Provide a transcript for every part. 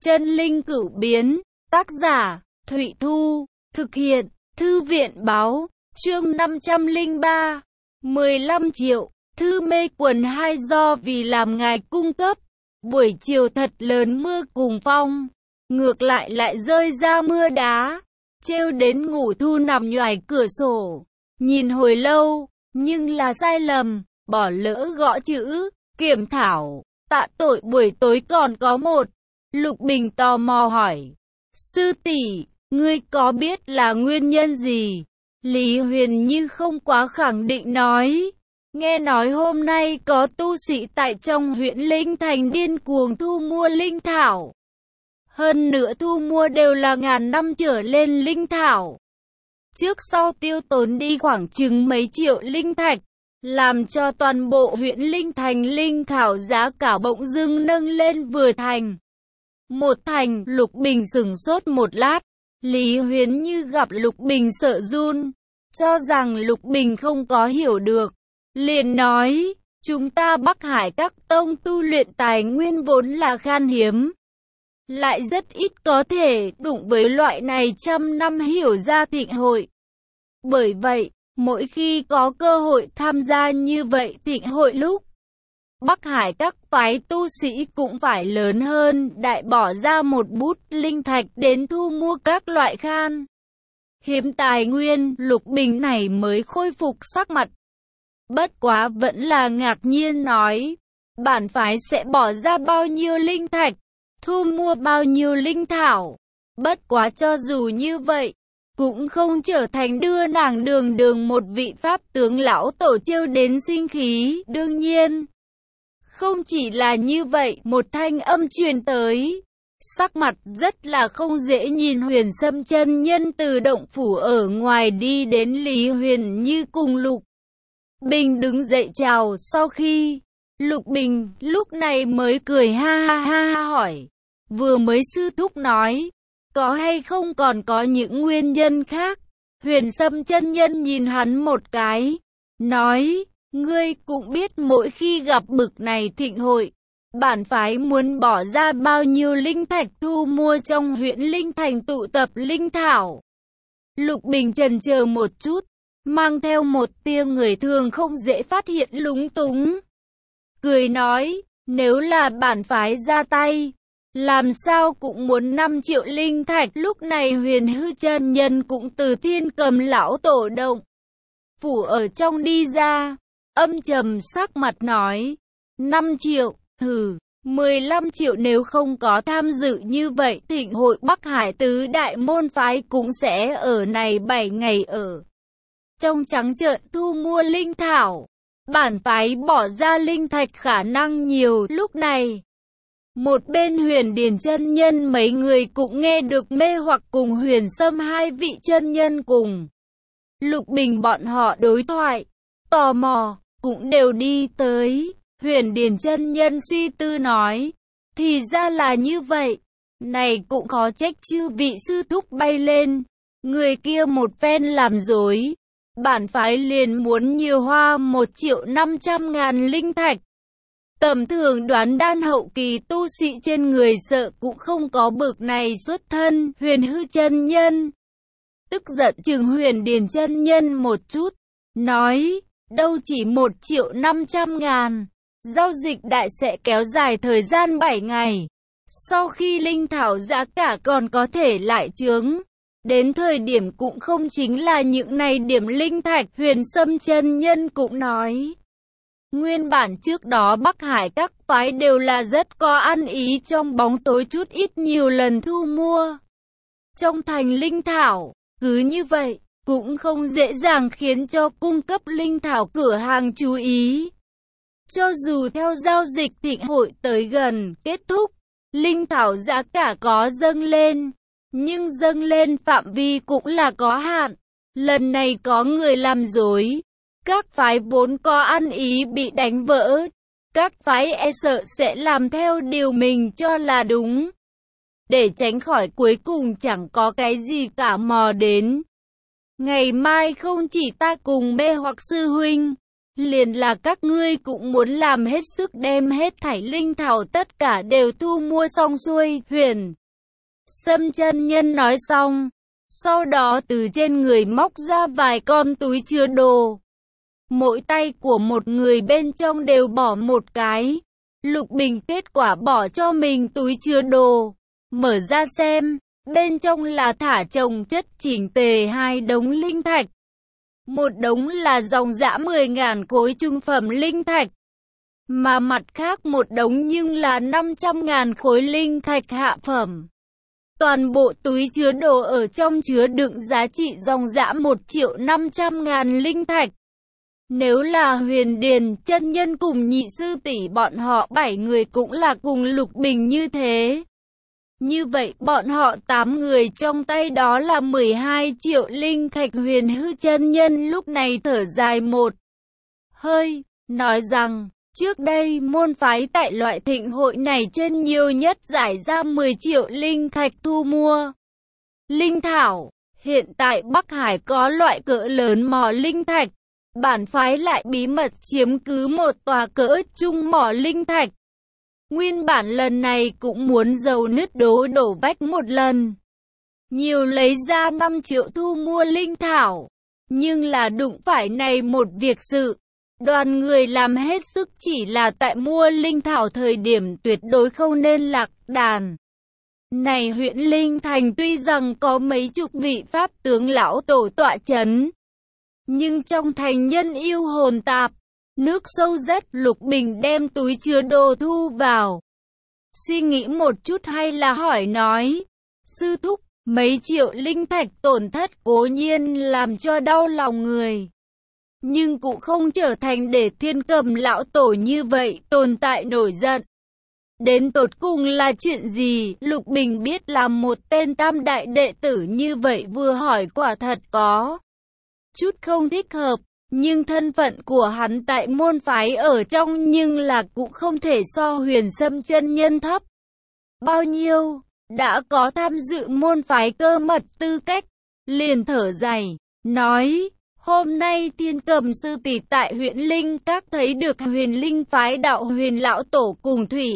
Chân linh cửu biến, tác giả, Thụy Thu, thực hiện, Thư viện báo, chương 503, 15 triệu, thư mê quần 2 do vì làm ngài cung cấp, buổi chiều thật lớn mưa cùng phong, ngược lại rơi ra mưa đá, trêu đến ngủ thu nằm nhoài cửa sổ, nhìn hồi lâu, nhưng là sai lầm, bỏ lỡ gõ chữ, kiểm thảo, tạ tội buổi tối còn có một. Lục Bình tò mò hỏi, sư tỷ, ngươi có biết là nguyên nhân gì? Lý Huyền Như không quá khẳng định nói, nghe nói hôm nay có tu sĩ tại trong huyện Linh Thành điên cuồng thu mua linh thảo. Hơn nữa thu mua đều là ngàn năm trở lên linh thảo. Trước sau tiêu tốn đi khoảng chừng mấy triệu linh thạch, làm cho toàn bộ huyện Linh Thành linh thảo giá cả bỗng dưng nâng lên vừa thành. Một thành. Lục Bình sửng sốt một lát, Lý Huyền Như gặp Lục Bình sợ run, cho rằng Lục Bình không có hiểu được, liền nói, chúng ta Bắc Hải các tông tu luyện tài nguyên vốn là khan hiếm, lại rất ít có thể đụng với loại này trăm năm hiểu ra thịnh hội. Bởi vậy, mỗi khi có cơ hội tham gia như vậy thịnh hội lúc, Bắc Hải các phái tu sĩ cũng phải lớn hơn đại bỏ ra một bút linh thạch đến thu mua các loại khan hiếm tài nguyên. Lục Bình này mới khôi phục sắc mặt. Bất quá vẫn là ngạc nhiên nói, bản phái sẽ bỏ ra bao nhiêu linh thạch, thu mua bao nhiêu linh thảo. Bất quá cho dù như vậy, cũng không trở thành đưa nàng đường một vị pháp tướng lão tổ trêu đến sinh khí. Đương nhiên, không chỉ là như vậy, một thanh âm truyền tới. Sắc mặt rất là không dễ nhìn. Huyền Sâm chân nhân từ động phủ ở ngoài đi đến Lý Huyền Như cùng Lục Bình đứng dậy chào. Sau khi Lục Bình lúc này mới cười ha hỏi, vừa mới sư thúc nói, có hay không còn có những nguyên nhân khác? Huyền Sâm chân nhân nhìn hắn một cái, nói, ngươi cũng biết mỗi khi gặp bực này thịnh hội, bản phái muốn bỏ ra bao nhiêu linh thạch thu mua trong huyện Linh Thành tụ tập linh thảo. Lục Bình chần chờ một chút, mang theo một tia người thường không dễ phát hiện lúng túng. Cười nói, nếu là bản phái ra tay, làm sao cũng muốn 5 triệu linh thạch. Lúc này Huyền Hư chân nhân cũng từ Thiên Cầm lão tổ động phủ ở trong đi ra, âm trầm sắc mặt nói, 5 triệu, 15 triệu nếu không có tham dự như vậy, thịnh hội Bắc Hải tứ đại môn phái cũng sẽ ở này 7 ngày ở trong trắng trợn thu mua linh thảo. Bản phái bỏ ra linh thạch khả năng nhiều. Lúc này, một bên Huyền Điền chân nhân mấy người cũng nghe được mê hoặc cùng Huyền Sâm hai vị chân nhân cùng Lục Bình bọn họ đối thoại, tò mò, cũng đều đi tới. Huyền Điền chân nhân suy tư nói, thì ra là như vậy, này cũng khó trách chư vị sư thúc bay lên, người kia một phen làm dối, bản phái liền muốn nhiều hoa 1.500.000 linh thạch. Tầm thường đoán đan hậu kỳ tu sĩ trên người sợ cũng không có bực này xuất thân. Huyền Hư chân nhân tức giận chừng Huyền Điền chân nhân một chút, nói, đâu chỉ 1.500.000, giao dịch đại sẽ kéo dài thời gian 7 ngày. Sau khi linh thảo giá cả còn có thể lại chướng, đến thời điểm cũng không chính là những này điểm linh thạch. Huyền Sâm chân nhân cũng nói, nguyên bản trước đó Bắc Hải các phái đều là rất có ăn ý trong bóng tối chút ít nhiều lần thu mua trong thành linh thảo, cứ như vậy cũng không dễ dàng khiến cho cung cấp linh thảo cửa hàng chú ý. Cho dù theo giao dịch thịnh hội tới gần kết thúc, linh thảo giá cả có dâng lên, nhưng dâng lên phạm vi cũng là có hạn. Lần này có người làm dối, các phái vốn có ăn ý bị đánh vỡ, các phái e sợ sẽ làm theo điều mình cho là đúng, để tránh khỏi cuối cùng chẳng có cái gì cả mò đến. Ngày mai không chỉ ta cùng mê hoặc sư huynh, liền là các ngươi cũng muốn làm hết sức đem hết thảy linh thảo tất cả đều thu mua xong xuôi. Huyền Sâm chân nhân nói xong, sau đó từ trên người móc ra vài con túi chứa đồ. Mỗi tay của một người bên trong đều bỏ một cái. Lục Bình kết quả bỏ cho mình túi chứa đồ. Mở ra xem, bên trong là thả chồng chất chỉnh tề hai đống linh thạch. Một đống là dòng dã 10.000 khối trung phẩm linh thạch. Mà mặt khác một đống nhưng là 500.000 khối linh thạch hạ phẩm. Toàn bộ túi chứa đồ ở trong chứa đựng giá trị dòng dã 1.500.000 linh thạch. Nếu là Huyền Điền chân nhân cùng nhị sư tỷ bọn họ 7 người cũng là cùng Lục Bình như thế. Như vậy bọn họ 8 người trong tay đó là 12 triệu linh thạch. Huyền Hư chân nhân lúc này thở dài một hơi, nói rằng, trước đây môn phái tại loại thịnh hội này trên nhiều nhất giải ra 10 triệu linh thạch thu mua linh thảo. Hiện tại Bắc Hải có loại cỡ lớn mỏ linh thạch, bản phái lại bí mật chiếm cứ một tòa cỡ trung mỏ linh thạch. Nguyên bản lần này cũng muốn dầu nứt đổ vách một lần, nhiều lấy ra 5 triệu thu mua linh thảo. Nhưng là đụng phải này một việc sự, đoàn người làm hết sức chỉ là tại mua linh thảo thời điểm tuyệt đối không nên lạc đàn. Này huyện Linh Thành tuy rằng có mấy chục vị pháp tướng lão tổ tọa chấn, nhưng trong thành nhân yêu hồn tạp, nước sâu rất. Lục Bình đem túi chứa đồ thu vào. Suy nghĩ một chút hay là hỏi nói, sư thúc, mấy triệu linh thạch tổn thất cố nhiên làm cho đau lòng người, nhưng cũng không trở thành để Thiên Cầm lão tổ như vậy tồn tại nổi giận. Đến tột cùng là chuyện gì? Lục Bình biết là một tên tam đại đệ tử như vậy vừa hỏi quả thật có chút không thích hợp, nhưng thân phận của hắn tại môn phái ở trong nhưng là cũng không thể so Huyền Sâm chân nhân thấp bao nhiêu, đã có tham dự môn phái cơ mật tư cách, liền thở dài, nói, hôm nay Thiên Cầm sư tỷ tại huyện Linh Các thấy được Huyền Linh phái đạo Huyền lão tổ cùng Thủy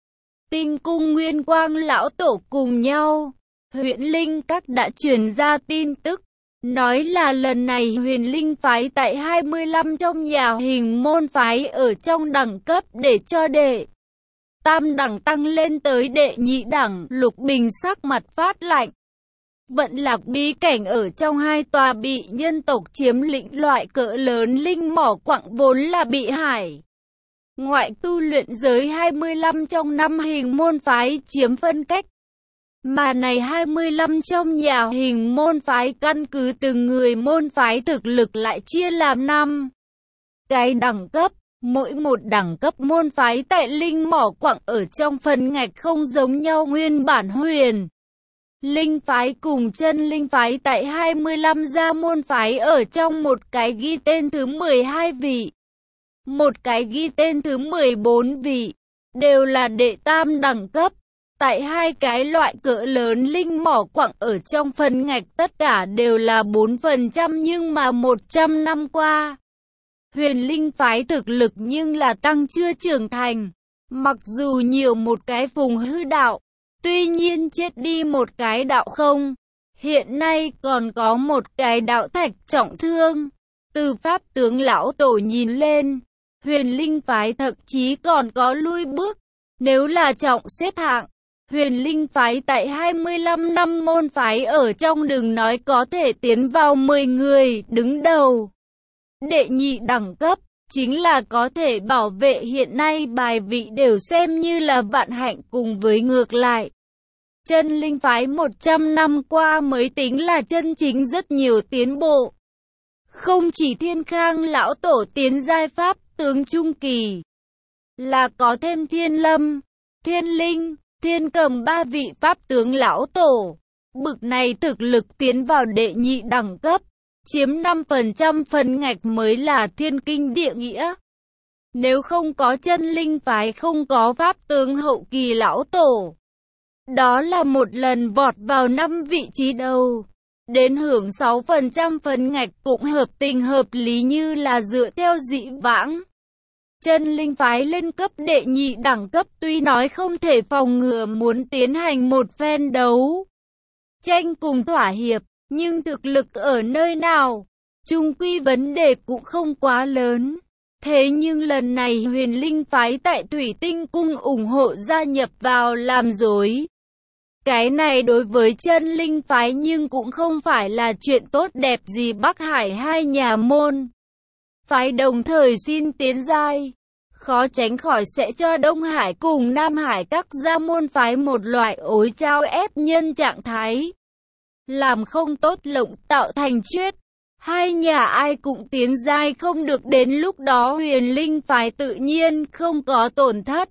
Tinh cung Nguyên Quang lão tổ cùng nhau. Huyện Linh Các đã truyền ra tin tức, nói là lần này Huyền Linh phái tại 25 trong nhà hình môn phái ở trong đẳng cấp để cho đệ tam đẳng tăng lên tới đệ nhị đẳng. Lục Bình sắc mặt phát lạnh. Vận Lạc bí cảnh ở trong hai tòa bị nhân tộc chiếm lĩnh loại cỡ lớn linh mỏ quặng vốn là bị hải ngoại tu luyện giới 25 trong năm hình môn phái chiếm phân cách. Mà này 25 trong nhà hình môn phái căn cứ từng người môn phái thực lực lại chia làm 5 cái đẳng cấp. Mỗi một đẳng cấp môn phái tại linh mỏ quặng ở trong phần ngạch không giống nhau. Nguyên bản Huyền Linh phái cùng Chân Linh phái tại 25 gia môn phái ở trong một cái ghi tên thứ 12 vị, một cái ghi tên thứ 14 vị, đều là đệ tam đẳng cấp. Tại hai cái loại cỡ lớn linh mỏ quặng ở trong phần ngạch tất cả đều là 4%, nhưng mà 100 năm qua, Huyền Linh phái thực lực nhưng là tăng chưa trưởng thành. Mặc dù nhiều một cái Phùng Hư đạo, tuy nhiên chết đi một cái đạo không, hiện nay còn có một cái đạo Thạch trọng thương. Từ pháp tướng lão tổ nhìn lên, Huyền Linh phái thậm chí còn có lui bước. Nếu là trọng xếp hạng, Huyền Linh phái tại 25 năm môn phái ở trong đừng nói có thể tiến vào 10 người đứng đầu. Đệ nhị đẳng cấp, chính là có thể bảo vệ hiện nay bài vị đều xem như là vạn hạnh. Cùng với ngược lại, Chân Linh phái 100 năm qua mới tính là chân chính rất nhiều tiến bộ. Không chỉ Thiên Khang lão tổ tiến giai pháp tướng trung kỳ, là có thêm Thiên Lâm, Thiên Linh, Thiên Cầm ba vị pháp tướng lão tổ. Bực này thực lực tiến vào đệ nhị đẳng cấp, chiếm 5% phần ngạch mới là thiên kinh địa nghĩa. Nếu không có Chân Linh phái không có pháp tướng hậu kỳ lão tổ, đó là một lần vọt vào 5 vị trí đầu. đến hưởng 6% phần ngạch cũng hợp tình hợp lý như là dựa theo dĩ vãng. Chân linh phái lên cấp đệ nhị đẳng cấp tuy nói không thể phòng ngừa muốn tiến hành một phen đấu tranh cùng thỏa hiệp, nhưng thực lực ở nơi nào, chung quy vấn đề cũng không quá lớn. Thế nhưng lần này Huyền Linh phái tại Thủy Tinh Cung ủng hộ gia nhập vào làm rối. Cái này đối với chân linh phái nhưng cũng không phải là chuyện tốt đẹp gì. Bắc Hải hai nhà môn phái đồng thời xin tiến giai, khó tránh khỏi sẽ cho Đông Hải cùng Nam Hải các gia môn phái một loại ối trao ép nhân trạng thái. Làm không tốt lộng tạo thành chuyết. Hai nhà ai cũng tiến giai không được, đến lúc đó Huyền Linh phái tự nhiên không có tổn thất.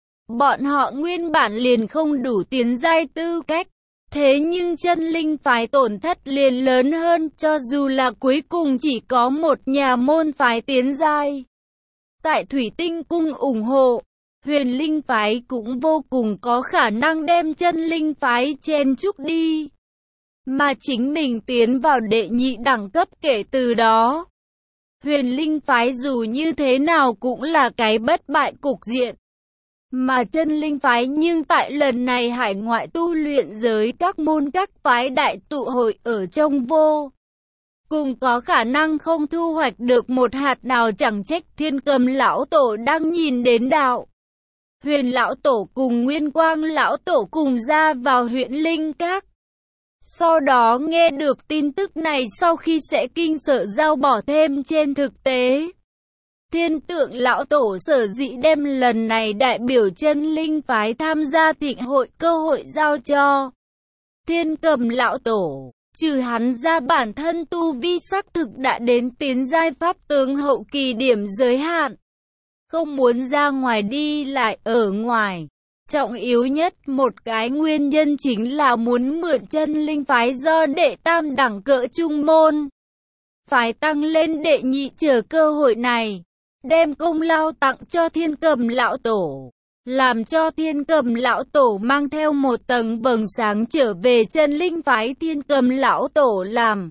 Bọn họ nguyên bản liền không đủ tiến giai tư cách. Thế nhưng chân linh phái tổn thất liền lớn hơn, cho dù là cuối cùng chỉ có một nhà môn phái tiến giai. Tại Thủy Tinh Cung ủng hộ, Huyền Linh phái cũng vô cùng có khả năng đem chân linh phái chen chúc đi, mà chính mình tiến vào đệ nhị đẳng cấp. Kể từ đó, Huyền Linh phái dù như thế nào cũng là cái bất bại cục diện. Mà chân linh phái nhưng tại lần này hải ngoại tu luyện giới các môn các phái đại tụ hội ở trong vô cùng có khả năng không thu hoạch được một hạt nào, chẳng trách Thiên Cầm lão tổ đang nhìn đến đạo Huyền lão tổ cùng Nguyên Quang lão tổ cùng ra vào huyện Linh Các. Sau đó nghe được tin tức này sau khi sẽ kinh sợ dao bỏ thêm. Trên thực tế, Thiên Tượng lão tổ sở dĩ đem lần này đại biểu chân linh phái tham gia thịnh hội cơ hội giao cho Thiên Cầm lão tổ, trừ hắn ra bản thân tu vi xác thực đã đến tiến giai pháp tướng hậu kỳ điểm giới hạn, không muốn ra ngoài đi lại ở ngoài. Trọng yếu nhất một cái nguyên nhân chính là muốn mượn chân linh phái do đệ tam đẳng cỡ trung môn phái tăng lên đệ nhị, chờ cơ hội này đem công lao tặng cho Thiên Cầm lão tổ, làm cho Thiên Cầm lão tổ mang theo một tầng vầng sáng trở về chân linh phái. Thiên Cầm lão tổ làm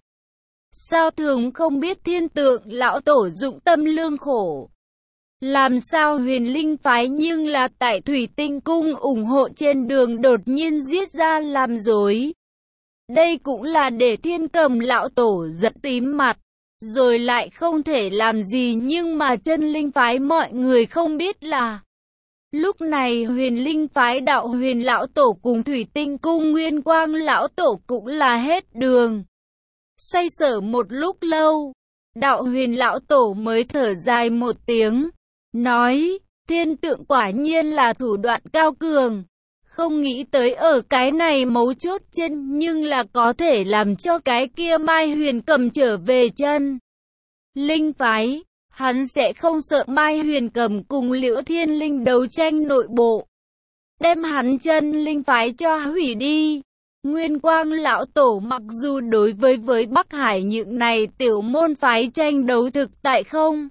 sao thường không biết Thiên Tượng lão tổ dụng tâm lương khổ, làm sao Huyền Linh phái nhưng là tại Thủy Tinh Cung ủng hộ trên đường đột nhiên giết ra làm rối. Đây cũng là để Thiên Cầm lão tổ giận tím mặt, rồi lại không thể làm gì. Nhưng mà chân linh phái mọi người không biết là lúc này Huyền Linh phái đạo Huyền lão tổ cùng Thủy Tinh Cung Nguyên Quang lão tổ cũng là hết đường xoay sở. Một lúc lâu, đạo Huyền lão tổ mới thở dài một tiếng, nói: Thiên Tượng quả nhiên là thủ đoạn cao cường, không nghĩ tới ở cái này mấu chốt trên nhưng là có thể làm cho cái kia Mai Huyền Cầm trở về chân linh phái. Hắn sẽ không sợ Mai Huyền Cầm cùng Liễu Thiên Linh đấu tranh nội bộ, đem hắn chân linh phái cho hủy đi. Nguyên Quang lão tổ mặc dù đối với Bắc Hải những này tiểu môn phái tranh đấu thực tại không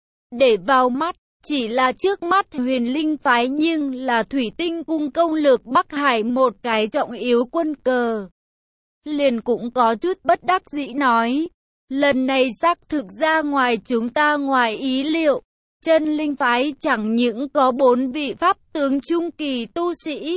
để vào mắt, chỉ là trước mắt Huyền Linh phái nhưng là Thủy Tinh Cung công lược Bắc Hải một cái trọng yếu quân cờ. Liền cũng có chút bất đắc dĩ nói: lần này xác thực ra ngoài chúng ta ngoài ý liệu, chân linh phái chẳng những có 4 vị pháp tướng trung kỳ tu sĩ,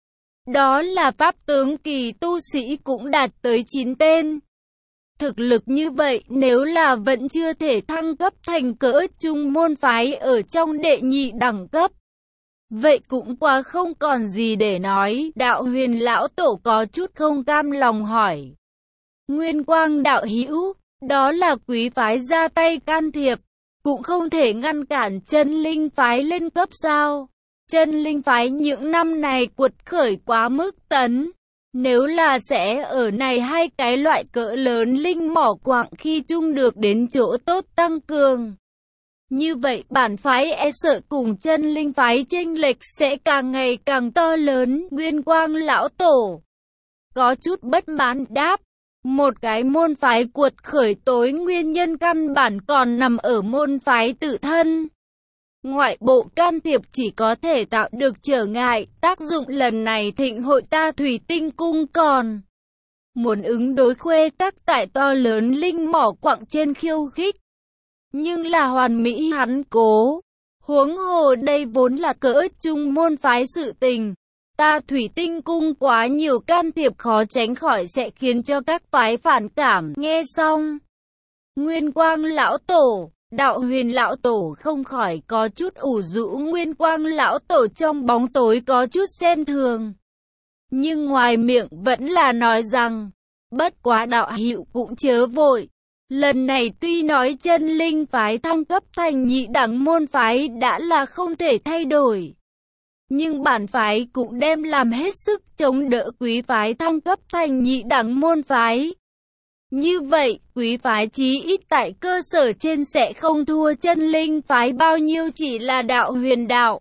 đó là pháp tướng kỳ tu sĩ cũng đạt tới 9 tên. Thực lực như vậy nếu là vẫn chưa thể thăng cấp thành cỡ trung môn phái ở trong đệ nhị đẳng cấp, vậy cũng quá không còn gì để nói. Đạo Huyền lão tổ có chút không cam lòng hỏi: Nguyên Quang đạo hữu, đó là quý phái ra tay can thiệp, cũng không thể ngăn cản chân linh phái lên cấp sao? Chân linh phái những năm này cuột khởi quá mức tấn. Nếu là sẽ ở này hai cái loại cỡ lớn linh mỏ quặng khi chung được đến chỗ tốt tăng cường, như vậy bản phái e sợ cùng chân linh phái chênh lệch sẽ càng ngày càng to lớn. Nguyên Quang lão tổ có chút bất mãn đáp: một cái môn phái cuột khởi tối nguyên nhân căn bản còn nằm ở môn phái tự thân. Ngoại bộ can thiệp chỉ có thể tạo được trở ngại, tác dụng lần này thịnh hội ta Thủy Tinh Cung còn muốn ứng đối khuê các tại to lớn linh mỏ quặng trên khiêu khích. Nhưng là hoàn mỹ hắn cố. Huống hồ đây vốn là cỡ trung môn phái sự tình. Ta Thủy Tinh Cung quá nhiều can thiệp khó tránh khỏi sẽ khiến cho các phái phản cảm. Nghe xong, Nguyên Quang lão tổ, Đạo Huyền lão tổ không khỏi có chút ủ rũ. Nguyên Quang lão tổ trong bóng tối có chút xem thường, nhưng ngoài miệng vẫn là nói rằng, bất quá đạo hữu cũng chớ vội. Lần này tuy nói chân linh phái thăng cấp thành nhị đẳng môn phái đã là không thể thay đổi, nhưng bản phái cũng đem làm hết sức chống đỡ quý phái thăng cấp thành nhị đẳng môn phái. Như vậy, quý phái chí ít tại cơ sở trên sẽ không thua chân linh phái bao nhiêu. Chỉ là Đạo Huyền đạo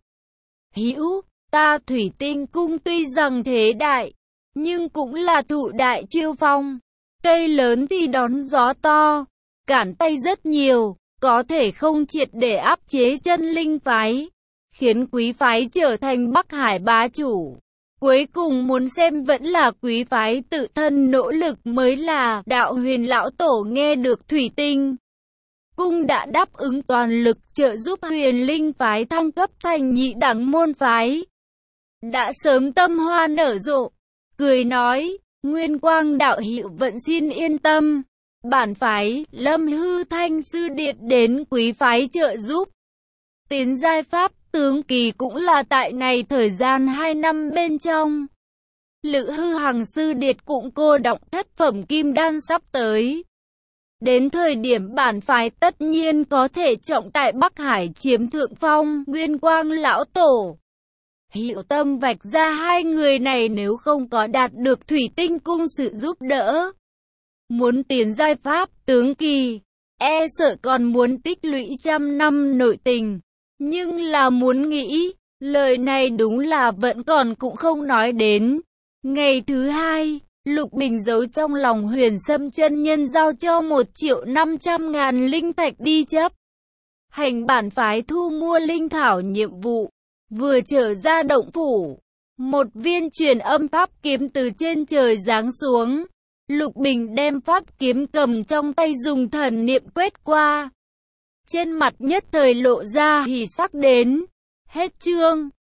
hữu, ta Thủy Tinh Cung tuy rằng thế đại, nhưng cũng là thụ đại chiêu phong. Cây lớn thì đón gió to, cản tay rất nhiều, có thể không triệt để áp chế chân linh phái, khiến quý phái trở thành Bắc Hải bá chủ. Cuối cùng muốn xem vẫn là quý phái tự thân nỗ lực mới là. Đạo Huyền lão tổ nghe được Thủy Tinh Cung đã đáp ứng toàn lực trợ giúp Huyền Linh phái thăng cấp thành nhị đẳng môn phái, đã sớm tâm hoa nở rộ, cười nói, Nguyên Quang đạo hữu vẫn xin yên tâm, bản phái Lâm Hư Thanh sư điệt đến quý phái trợ giúp. Tiến giai pháp tướng kỳ cũng là tại này thời gian 2 năm bên trong. Lữ Hư Hằng sư điệt cũng cô động thất phẩm kim đan sắp tới. Đến thời điểm bản phái tất nhiên có thể trọng tại Bắc Hải chiếm thượng phong. Nguyên Quang lão tổ hiệu tâm vạch ra hai người này nếu không có đạt được Thủy Tinh Cung sự giúp đỡ, muốn tiến giai pháp tướng kỳ, e sợ còn muốn tích lũy trăm năm nội tình. Nhưng là muốn nghĩ, lời này đúng là vẫn còn cũng không nói đến. Ngày thứ hai, Lục Bình giấu trong lòng Huyền Sâm chân nhân giao cho 1.500.000 linh thạch đi chấp hành bản phái thu mua linh thảo nhiệm vụ. Vừa trở ra động phủ, một viên truyền âm pháp kiếm từ trên trời giáng xuống. Lục Bình đem pháp kiếm cầm trong tay dùng thần niệm quét qua, trên mặt nhất thời lộ ra hỉ sắc đến. Hết chương.